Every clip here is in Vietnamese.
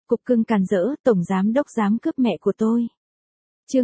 cục cưng càn rỡ, tổng giám đốc dám cướp mẹ của tôi. Chương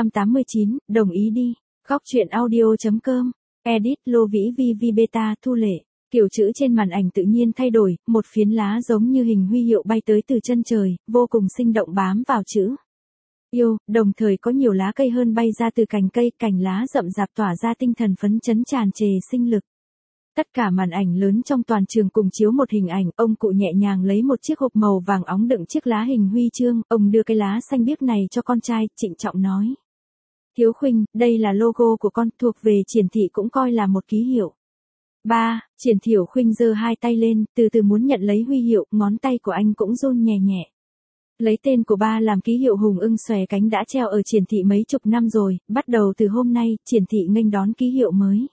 289, đồng ý đi. Góc truyện audio.com. Edit Lô Vĩ VV Beta Thu Lệ. Kiểu chữ trên màn ảnh tự nhiên thay đổi, một phiến lá giống như hình huy hiệu bay tới từ chân trời, vô cùng sinh động bám vào chữ yêu, đồng thời có nhiều lá cây hơn bay ra từ cành cây, cành lá rậm rạp tỏa ra tinh thần phấn chấn tràn trề sinh lực. Tất cả màn ảnh lớn trong toàn trường cùng chiếu một hình ảnh, ông cụ nhẹ nhàng lấy một chiếc hộp màu vàng óng đựng chiếc lá hình huy chương, ông đưa cái lá xanh biếc này cho con trai, trịnh trọng nói. Thiếu Khuynh, đây là logo của con, thuộc về Triển Thị cũng coi là một ký hiệu. Ba, Triển Thiểu Khuynh giơ hai tay lên, từ từ muốn nhận lấy huy hiệu, ngón tay của anh cũng run nhẹ nhẹ. Lấy tên của ba làm ký hiệu hùng ưng xòe cánh đã treo ở Triển Thị mấy chục năm rồi, bắt đầu từ hôm nay, Triển Thị nghênh đón ký hiệu mới.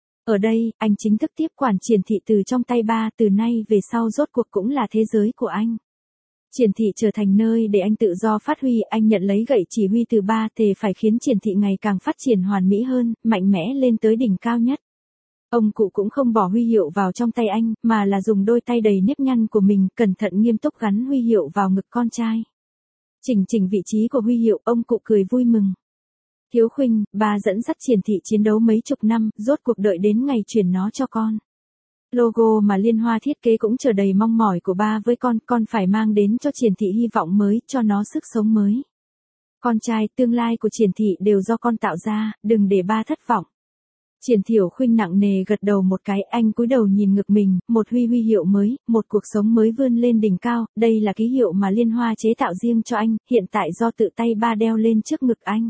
Ở đây, anh chính thức tiếp quản Triển Thị từ trong tay ba, từ nay về sau rốt cuộc cũng là thế giới của anh. Triển Thị trở thành nơi để anh tự do phát huy, anh nhận lấy gậy chỉ huy từ ba, thề phải khiến Triển Thị ngày càng phát triển hoàn mỹ hơn, mạnh mẽ lên tới đỉnh cao nhất. Ông cụ cũng không bỏ huy hiệu vào trong tay anh, mà là dùng đôi tay đầy nếp nhăn của mình, cẩn thận nghiêm túc gắn huy hiệu vào ngực con trai. Chỉnh vị trí của huy hiệu, ông cụ cười vui mừng. Thiếu Khuynh, ba dẫn dắt Triển Thị chiến đấu mấy chục năm, rốt cuộc đợi đến ngày chuyển nó cho con. Logo mà Liên Hoa thiết kế cũng chờ đầy mong mỏi của ba với con phải mang đến cho Triển Thị hy vọng mới, cho nó sức sống mới. Con trai, tương lai của Triển Thị đều do con tạo ra, đừng để ba thất vọng. Triển Thiểu Khuynh nặng nề gật đầu một cái, anh cúi đầu nhìn ngực mình, một huy hiệu mới, một cuộc sống mới vươn lên đỉnh cao, đây là ký hiệu mà Liên Hoa chế tạo riêng cho anh, hiện tại do tự tay ba đeo lên trước ngực anh.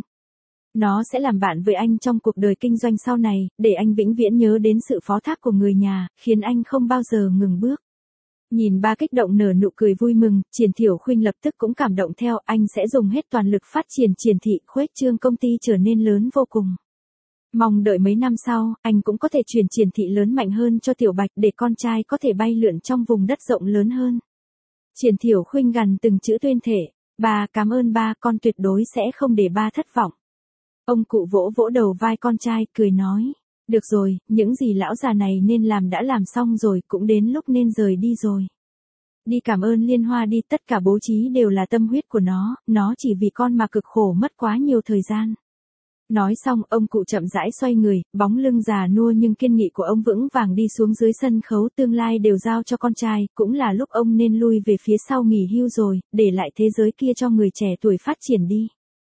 Nó sẽ làm bạn với anh trong cuộc đời kinh doanh sau này, để anh vĩnh viễn nhớ đến sự phó thác của người nhà, khiến anh không bao giờ ngừng bước. Nhìn ba kích động nở nụ cười vui mừng, Triển Thiểu Khuynh lập tức cũng cảm động theo, anh sẽ dùng hết toàn lực phát triển Triển Thị, khuếch trương công ty trở nên lớn vô cùng. Mong đợi mấy năm sau, anh cũng có thể chuyển Triển Thị lớn mạnh hơn cho Tiểu Bạch để con trai có thể bay lượn trong vùng đất rộng lớn hơn. Triển Thiểu Khuynh gằn từng chữ tuyên thể, ba cảm ơn ba, con tuyệt đối sẽ không để ba thất vọng. Ông cụ vỗ vỗ đầu vai con trai, cười nói, được rồi, những gì lão già này nên làm đã làm xong rồi, cũng đến lúc nên rời đi rồi. Đi cảm ơn Liên Hoa đi, tất cả bố trí đều là tâm huyết của nó chỉ vì con mà cực khổ mất quá nhiều thời gian. Nói xong, ông cụ chậm rãi xoay người, bóng lưng già nua nhưng kiên nghị của ông vững vàng đi xuống dưới sân khấu, tương lai đều giao cho con trai, cũng là lúc ông nên lui về phía sau nghỉ hưu rồi, để lại thế giới kia cho người trẻ tuổi phát triển đi.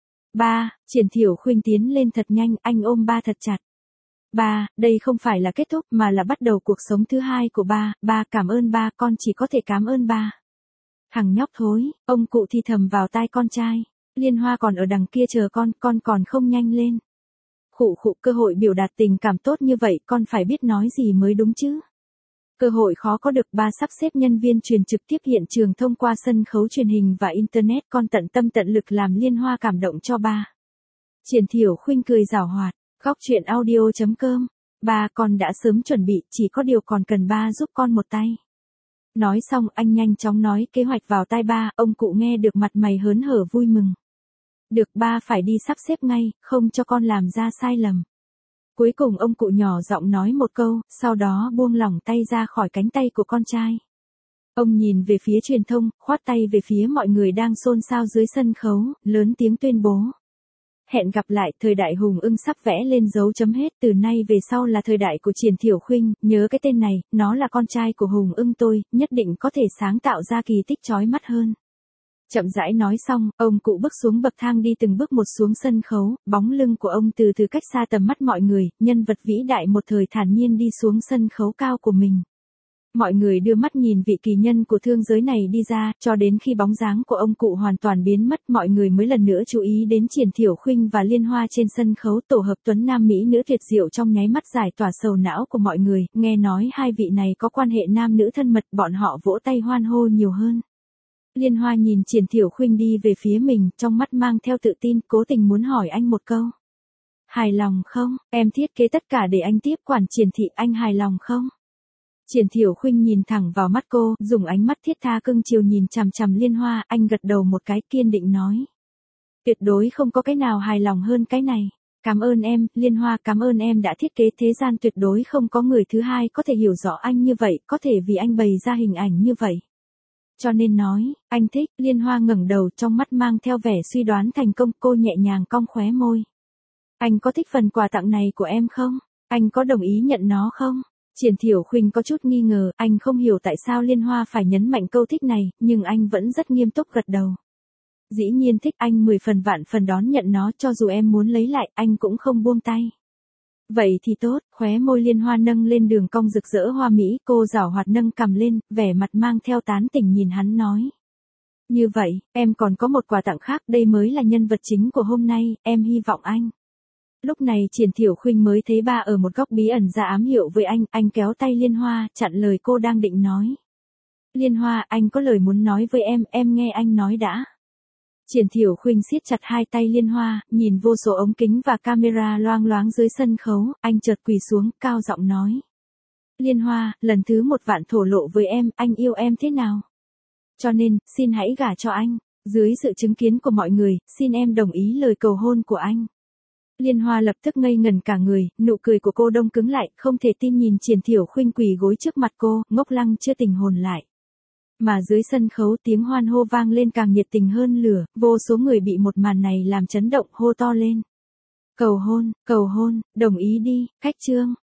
Ba, Triển Thiểu Khuynh tiến lên thật nhanh, anh ôm ba thật chặt. Ba, đây không phải là kết thúc mà là bắt đầu cuộc sống thứ hai của ba cảm ơn ba, con chỉ có thể cảm ơn ba. Thằng nhóc thối, ông cụ thì thầm vào tai con trai. Liên Hoa còn ở đằng kia chờ con còn không nhanh lên. Khụ, cơ hội biểu đạt tình cảm tốt như vậy, con phải biết nói gì mới đúng chứ. Cơ hội khó có được, ba sắp xếp nhân viên truyền trực tiếp hiện trường thông qua sân khấu truyền hình và Internet, con tận tâm tận lực làm Liên Hoa cảm động cho ba. Triển Thiểu Khuynh cười giảo hoạt, góc truyện audio.com. Ba, con đã sớm chuẩn bị, chỉ có điều còn cần ba giúp con một tay. Nói xong, anh nhanh chóng nói kế hoạch vào tai ba, ông cụ nghe được mặt mày hớn hở vui mừng. Được, ba phải đi sắp xếp ngay, không cho con làm ra sai lầm. Cuối cùng ông cụ nhỏ giọng nói một câu, sau đó buông lỏng tay ra khỏi cánh tay của con trai. Ông nhìn về phía truyền thông, khoát tay về phía mọi người đang xôn xao dưới sân khấu, lớn tiếng tuyên bố. Hẹn gặp lại, thời đại hùng ưng sắp vẽ lên dấu chấm hết, từ nay về sau là thời đại của Triển Thiểu Khuynh, nhớ cái tên này, nó là con trai của hùng ưng tôi, nhất định có thể sáng tạo ra kỳ tích chói mắt hơn. Chậm rãi nói xong, ông cụ bước xuống bậc thang đi từng bước một xuống sân khấu, bóng lưng của ông từ từ cách xa tầm mắt mọi người, nhân vật vĩ đại một thời thản nhiên đi xuống sân khấu cao của mình. Mọi người đưa mắt nhìn vị kỳ nhân của thương giới này đi ra, cho đến khi bóng dáng của ông cụ hoàn toàn biến mất, mọi người mới lần nữa chú ý đến Triển Thiểu Khuynh và Liên Hoa trên sân khấu, tổ hợp tuấn nam mỹ nữ tuyệt diệu trong nháy mắt giải tỏa sầu não của mọi người, nghe nói hai vị này có quan hệ nam nữ thân mật, bọn họ vỗ tay hoan hô nhiều hơn. Liên Hoa nhìn Triển Thiểu Khuynh đi về phía mình, trong mắt mang theo tự tin, cố tình muốn hỏi anh một câu. Hài lòng không? Em thiết kế tất cả để anh tiếp quản Triển Thị, anh hài lòng không? Triển Thiểu Khuynh nhìn thẳng vào mắt cô, dùng ánh mắt thiết tha cưng chiều nhìn chằm chằm Liên Hoa, anh gật đầu một cái kiên định nói. Tuyệt đối không có cái nào hài lòng hơn cái này. Cảm ơn em, Liên Hoa, cảm ơn em đã thiết kế, thế gian tuyệt đối không có người thứ hai có thể hiểu rõ anh như vậy, có thể vì anh bày ra hình ảnh như vậy. Cho nên nói, anh thích. Liên Hoa ngẩng đầu, trong mắt mang theo vẻ suy đoán thành công, cô nhẹ nhàng cong khóe môi. Anh có thích phần quà tặng này của em không? Anh có đồng ý nhận nó không? Triển Thiểu Khuynh có chút nghi ngờ, anh không hiểu tại sao Liên Hoa phải nhấn mạnh câu thích này, nhưng anh vẫn rất nghiêm túc gật đầu. Dĩ nhiên thích, anh 10 phần vạn phần đón nhận nó, cho dù em muốn lấy lại, anh cũng không buông tay. Vậy thì tốt, khóe môi Liên Hoa nâng lên đường cong rực rỡ hoa mỹ, cô giảo hoạt nâng cằm lên, vẻ mặt mang theo tán tỉnh nhìn hắn nói. Như vậy, em còn có một quà tặng khác, đây mới là nhân vật chính của hôm nay, em hy vọng anh. Lúc này Triển Thiểu Khuynh mới thấy ba ở một góc bí ẩn ra ám hiệu với anh kéo tay Liên Hoa, chặn lời cô đang định nói. Liên Hoa, anh có lời muốn nói với em nghe anh nói đã. Triển Thiểu Khuynh siết chặt hai tay Liên Hoa, nhìn vô số ống kính và camera loang loáng dưới sân khấu, anh chợt quỳ xuống, cao giọng nói. Liên Hoa, lần thứ 1 vạn thổ lộ với em, anh yêu em thế nào? Cho nên, xin hãy gả cho anh. Dưới sự chứng kiến của mọi người, xin em đồng ý lời cầu hôn của anh. Liên Hoa lập tức ngây ngẩn cả người, nụ cười của cô đông cứng lại, không thể tin nhìn Triển Thiểu Khuynh quỳ gối trước mặt cô, ngốc lăng chưa tỉnh hồn lại. Mà dưới sân khấu tiếng hoan hô vang lên càng nhiệt tình hơn lửa, vô số người bị một màn này làm chấn động hô to lên. Cầu hôn, đồng ý đi, khách trương.